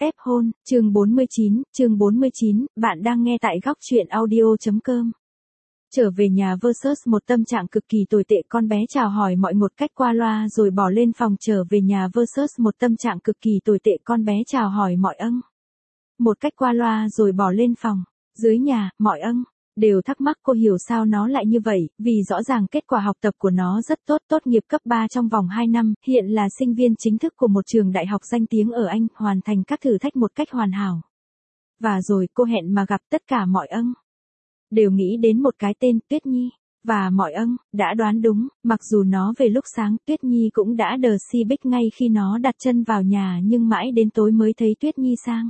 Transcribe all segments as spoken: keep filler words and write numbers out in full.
ép hôn, chương bốn mươi chín, chương bốn mươi chín, bạn đang nghe tại góc truyện audio.com. Trở về nhà versus một tâm trạng cực kỳ tồi tệ, con bé chào hỏi mọi một cách qua loa rồi bỏ lên phòng. Trở về nhà versus một tâm trạng cực kỳ tồi tệ, con bé chào hỏi mọi âng. Một cách qua loa rồi bỏ lên phòng. Dưới nhà, mọi âng đều thắc mắc cô hiểu sao nó lại như vậy, vì rõ ràng kết quả học tập của nó rất tốt, tốt nghiệp cấp ba trong vòng hai năm, hiện là sinh viên chính thức của một trường đại học danh tiếng ở Anh, hoàn thành các thử thách một cách hoàn hảo. Và rồi cô hẹn mà gặp, tất cả mọi âng đều nghĩ đến một cái tên, Tuyết Nhi. Và mọi âng đã đoán đúng, mặc dù nó về lúc sáng, Tuyết Nhi cũng đã đờ si bích ngay khi nó đặt chân vào nhà, nhưng mãi đến tối mới thấy Tuyết Nhi sang.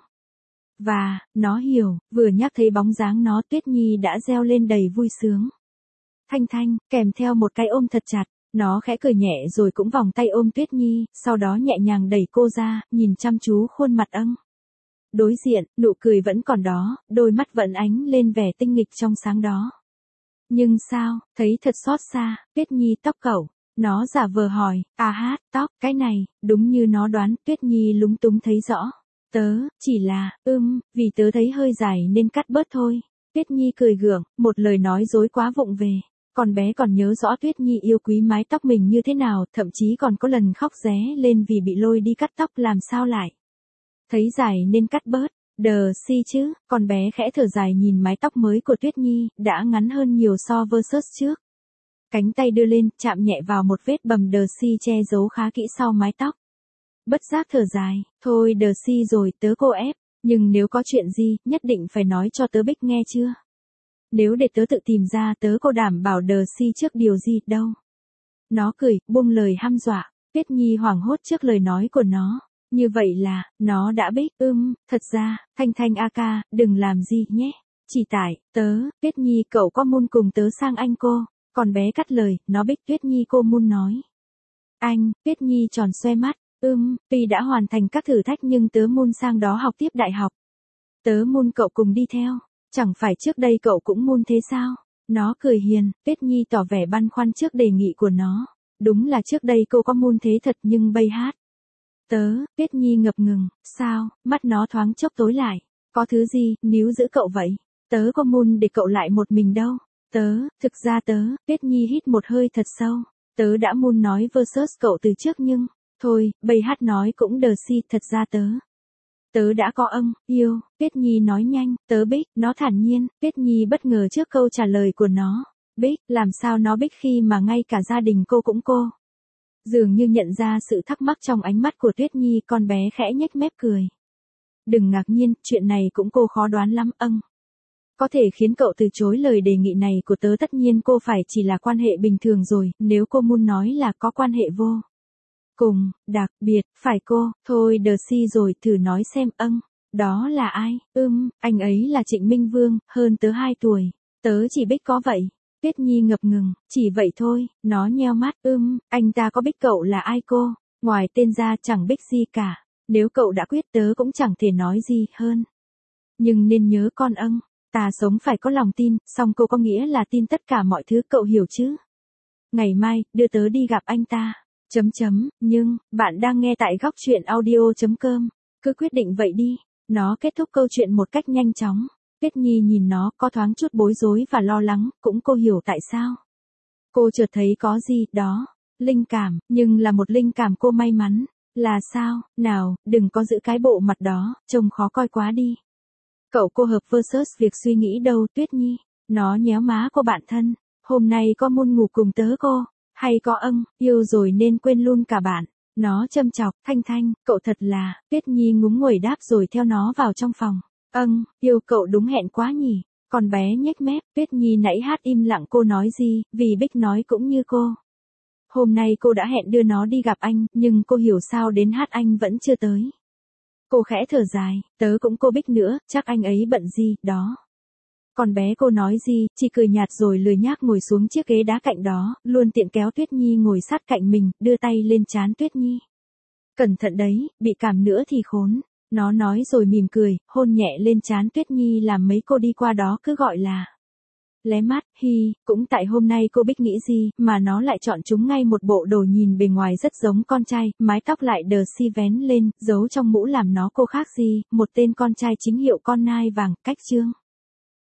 Và, nó hiểu, vừa nhắc thấy bóng dáng nó, Tuyết Nhi đã reo lên đầy vui sướng. Thanh thanh, kèm theo một cái ôm thật chặt, nó khẽ cười nhẹ rồi cũng vòng tay ôm Tuyết Nhi, sau đó nhẹ nhàng đẩy cô ra, nhìn chăm chú khuôn mặt âng. Đối diện, nụ cười vẫn còn đó, đôi mắt vẫn ánh lên vẻ tinh nghịch trong sáng đó. Nhưng sao, thấy thật xót xa, Tuyết Nhi tóc cậu, nó giả vờ hỏi, à hát, tóc, cái này, đúng như nó đoán, Tuyết Nhi lúng túng thấy rõ. Tớ, chỉ là, ưm, vì tớ thấy hơi dài nên cắt bớt thôi. Tuyết Nhi cười gượng, một lời nói dối quá vụng về. Con bé còn nhớ rõ Tuyết Nhi yêu quý mái tóc mình như thế nào, thậm chí còn có lần khóc ré lên vì bị lôi đi cắt tóc, làm sao lại thấy dài nên cắt bớt. Đờ si chứ, con bé khẽ thở dài nhìn mái tóc mới của Tuyết Nhi, đã ngắn hơn nhiều so versus trước. Cánh tay đưa lên, chạm nhẹ vào một vết bầm đờ si che giấu khá kỹ sau mái tóc. Bất giác thở dài, thôi đờ si rồi, tớ cô ép, nhưng nếu có chuyện gì, nhất định phải nói cho tớ biết nghe chưa? Nếu để tớ tự tìm ra, tớ cô đảm bảo đờ si trước điều gì đâu. Nó cười, buông lời hăm dọa, Tuyết Nhi hoảng hốt trước lời nói của nó. Như vậy là, nó đã biết, ưm, thật ra, Thanh Thanh a ca, đừng làm gì nhé. Chỉ tại, tớ, Tuyết Nhi cậu có muốn cùng tớ sang Anh cô? Còn bé cắt lời, nó biết Tuyết Nhi cô muốn nói. Anh, Tuyết Nhi tròn xoe mắt. Ừm, tuy đã hoàn thành các thử thách nhưng tớ muốn sang đó học tiếp đại học. Tớ muốn cậu cùng đi theo. Chẳng phải trước đây cậu cũng muốn thế sao? Nó cười hiền, Tuyết Nhi tỏ vẻ băn khoăn trước đề nghị của nó. Đúng là trước đây cô có muốn thế thật nhưng bây hát. Tớ, Tuyết Nhi ngập ngừng, sao, mắt nó thoáng chốc tối lại. Có thứ gì, níu giữ cậu vậy? Tớ có muốn để cậu lại một mình đâu. Tớ, thực ra tớ, Tuyết Nhi hít một hơi thật sâu. Tớ đã muốn nói versus cậu từ trước nhưng... Thôi, bây hát nói cũng đờ si, thật ra tớ. Tớ đã có âng, yêu, Tuyết Nhi nói nhanh, tớ biết, nó thản nhiên, Tuyết Nhi bất ngờ trước câu trả lời của nó. Biết, làm sao nó biết khi mà ngay cả gia đình cô cũng cô. Dường như nhận ra sự thắc mắc trong ánh mắt của Tuyết Nhi, con bé khẽ nhếch mép cười. Đừng ngạc nhiên, chuyện này cũng cô khó đoán lắm, âng. Có thể khiến cậu từ chối lời đề nghị này của tớ, tất nhiên cô phải chỉ là quan hệ bình thường rồi, nếu cô muốn nói là có quan hệ vô cùng, đặc biệt, phải cô, thôi đờ si rồi, thử nói xem, âng, đó là ai, ưm, anh ấy là Trịnh Minh Vương, hơn tớ hai tuổi, tớ chỉ biết có vậy. Tuyết Nhi ngập ngừng, chỉ vậy thôi, nó nheo mắt, ưm, anh ta có biết cậu là ai cô, ngoài tên ra chẳng biết gì cả, nếu cậu đã quyết tớ cũng chẳng thể nói gì hơn. Nhưng nên nhớ con âng, ta sống phải có lòng tin, song cô có nghĩa là tin tất cả mọi thứ cậu hiểu chứ. Ngày mai, đưa tớ đi gặp anh ta. Chấm chấm, nhưng, bạn đang nghe tại góc truyện audio.com, cứ quyết định vậy đi. Nó kết thúc câu chuyện một cách nhanh chóng. Tuyết Nhi nhìn nó, có thoáng chút bối rối và lo lắng, cũng cô hiểu tại sao. Cô chợt thấy có gì, đó, linh cảm, nhưng là một linh cảm cô may mắn. Là sao, nào, đừng có giữ cái bộ mặt đó, trông khó coi quá đi. Cậu cô hợp versus việc suy nghĩ đâu, Tuyết Nhi. Nó nhéo má cô bạn thân, hôm nay có muốn ngủ cùng tớ cô? Hay có âng, yêu rồi nên quên luôn cả bạn. Nó châm chọc, Thanh Thanh, cậu thật là, Tuyết Nhi ngúng nguẩy đáp rồi theo nó vào trong phòng. Âng, yêu cậu đúng hẹn quá nhỉ. Con bé nhếch mép, Tuyết Nhi nãy hát im lặng, cô nói gì, vì Bích nói cũng như cô. Hôm nay cô đã hẹn đưa nó đi gặp anh, nhưng cô hiểu sao đến hát anh vẫn chưa tới. Cô khẽ thở dài, tớ cũng cô Bích nữa, chắc anh ấy bận gì, đó. Còn bé cô nói gì, chỉ cười nhạt rồi lười nhác ngồi xuống chiếc ghế đá cạnh đó, luôn tiện kéo Tuyết Nhi ngồi sát cạnh mình, đưa tay lên trán Tuyết Nhi. Cẩn thận đấy, bị cảm nữa thì khốn. Nó nói rồi mỉm cười, hôn nhẹ lên trán Tuyết Nhi làm mấy cô đi qua đó cứ gọi là Lé mắt, hi, cũng tại hôm nay cô Bích nghĩ gì mà nó lại chọn chúng ngay một bộ đồ nhìn bề ngoài rất giống con trai, mái tóc lại đờ si vén lên, giấu trong mũ làm nó cô khác gì, một tên con trai chính hiệu con nai vàng, cách trương.